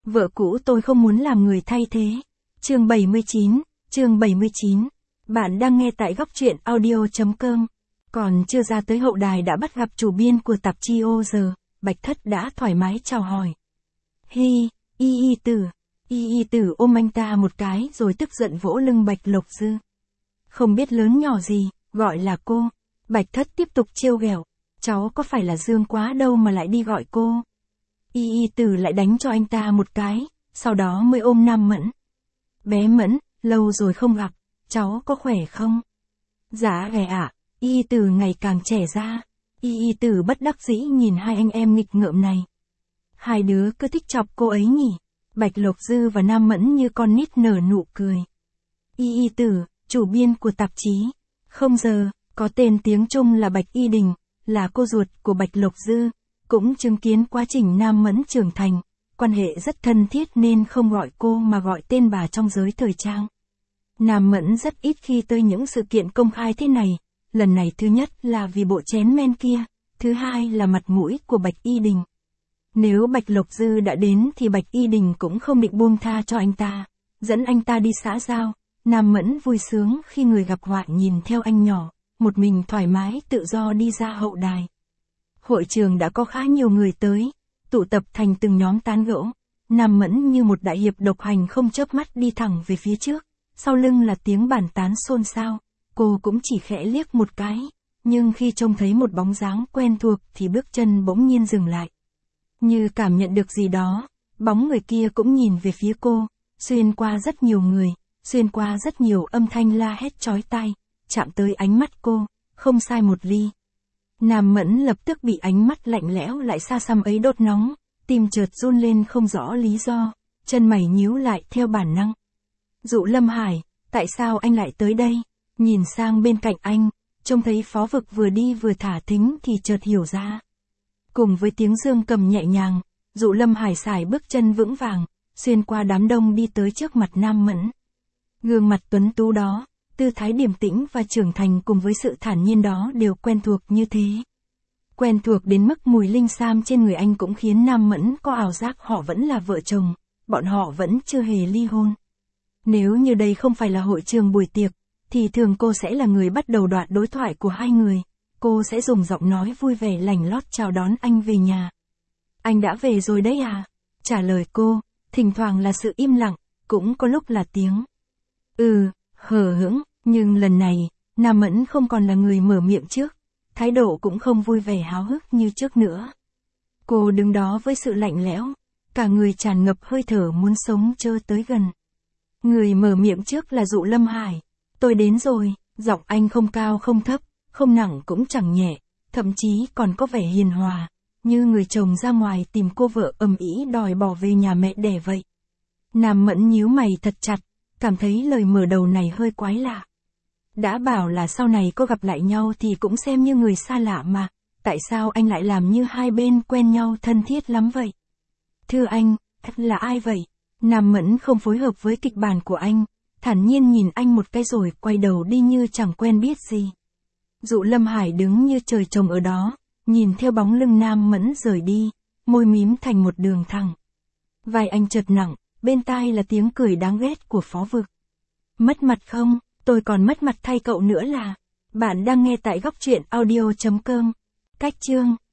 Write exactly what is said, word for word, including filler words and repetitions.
Vợ cũ tôi không muốn làm người thay thế. Chương bảy mươi chín, chương bảy mươi chín. Bạn đang nghe tại góc truyện audio.com. Còn chưa ra tới hậu đài đã bắt gặp chủ biên của tạp chí ô giờ, Bạch Thất đã thoải mái chào hỏi. Hi, y y tử. Y y tử ôm anh ta một cái rồi tức giận vỗ lưng Bạch Lộc Dư. Không biết lớn nhỏ gì, gọi là cô. Bạch Thất tiếp tục trêu ghẹo. Cháu có phải là Dương quá đâu mà lại đi gọi cô. Y y tử lại đánh cho anh ta một cái, sau đó mới ôm Nam Mẫn. Bé Mẫn, lâu rồi không gặp, cháu có khỏe không? Dạ ghẻ ạ, y y tử ngày càng trẻ ra. Y y tử bất đắc dĩ nhìn hai anh em nghịch ngợm này. Hai đứa cứ thích chọc cô ấy nhỉ? Bạch Lộc Dư và Nam Mẫn như con nít nở nụ cười. Y y tử, chủ biên của tạp chí Không Giờ, có tên tiếng Trung là Bạch Y Đình, là cô ruột của Bạch Lộc Dư, cũng chứng kiến quá trình Nam Mẫn trưởng thành, quan hệ rất thân thiết nên không gọi cô mà gọi tên bà trong giới thời trang. Nam Mẫn rất ít khi tới những sự kiện công khai thế này, lần này thứ nhất là vì bộ chén men kia, thứ hai là mặt mũi của Bạch Y Đình. Nếu Bạch Lộc Dư đã đến thì Bạch Y Đình cũng không định buông tha cho anh ta, dẫn anh ta đi xã giao. Nam Mẫn vui sướng khi người gặp họa nhìn theo anh nhỏ, một mình thoải mái tự do đi ra hậu đài. Hội trường đã có khá nhiều người tới, tụ tập thành từng nhóm tán gẫu. Nam Mẫn như một đại hiệp độc hành không chớp mắt đi thẳng về phía trước, sau lưng là tiếng bàn tán xôn xao, cô cũng chỉ khẽ liếc một cái, nhưng khi trông thấy một bóng dáng quen thuộc thì bước chân bỗng nhiên dừng lại. Như cảm nhận được gì đó, bóng người kia cũng nhìn về phía cô, xuyên qua rất nhiều người, xuyên qua rất nhiều âm thanh la hét chói tai, chạm tới ánh mắt cô, không sai một ly. Nam Mẫn lập tức bị ánh mắt lạnh lẽo lại xa xăm ấy đốt nóng, tim chợt run lên không rõ lý do, chân mày nhíu lại theo bản năng. Dụ Lâm Hải, tại sao anh lại tới đây? Nhìn sang bên cạnh anh, trông thấy Phó Vực vừa đi vừa thả thính thì chợt hiểu ra. Cùng với tiếng dương cầm nhẹ nhàng, Dụ Lâm Hải sải bước chân vững vàng, xuyên qua đám đông đi tới trước mặt Nam Mẫn. Gương mặt tuấn tú đó, tư thái điềm tĩnh và trưởng thành cùng với sự thản nhiên đó đều quen thuộc như thế. Quen thuộc đến mức mùi linh sam trên người anh cũng khiến Nam Mẫn có ảo giác họ vẫn là vợ chồng, bọn họ vẫn chưa hề ly hôn. Nếu như đây không phải là hội trường buổi tiệc, thì thường cô sẽ là người bắt đầu đoạn đối thoại của hai người. Cô sẽ dùng giọng nói vui vẻ lành lót chào đón anh về nhà. Anh đã về rồi đấy à? Trả lời cô, thỉnh thoảng là sự im lặng, cũng có lúc là tiếng ừ, hờ hững, nhưng lần này, Nam Mẫn không còn là người mở miệng trước, thái độ cũng không vui vẻ háo hức như trước nữa. Cô đứng đó với sự lạnh lẽo, cả người tràn ngập hơi thở muốn sống chơ tới gần. Người mở miệng trước là Dụ Lâm Hải. Tôi đến rồi, giọng anh không cao không thấp, không nặng cũng chẳng nhẹ, thậm chí còn có vẻ hiền hòa, như người chồng ra ngoài tìm cô vợ ầm ĩ đòi bỏ về nhà mẹ đẻ vậy. Nam Mẫn nhíu mày thật chặt, cảm thấy lời mở đầu này hơi quái lạ. Đã bảo là sau này có gặp lại nhau thì cũng xem như người xa lạ mà, tại sao anh lại làm như hai bên quen nhau thân thiết lắm vậy? Thưa anh, là ai vậy? Nam Mẫn không phối hợp với kịch bản của anh, thản nhiên nhìn anh một cái rồi quay đầu đi như chẳng quen biết gì. Dụ Lâm Hải đứng như trời trồng ở đó, nhìn theo bóng lưng Nam Mẫn rời đi, môi mím thành một đường thẳng. Vai anh chợt nặng, bên tai là tiếng cười đáng ghét của Phó Vực. Mất mặt không? Tôi còn mất mặt thay cậu nữa là. Bạn đang nghe tại góc truyện audio.com. Cách chương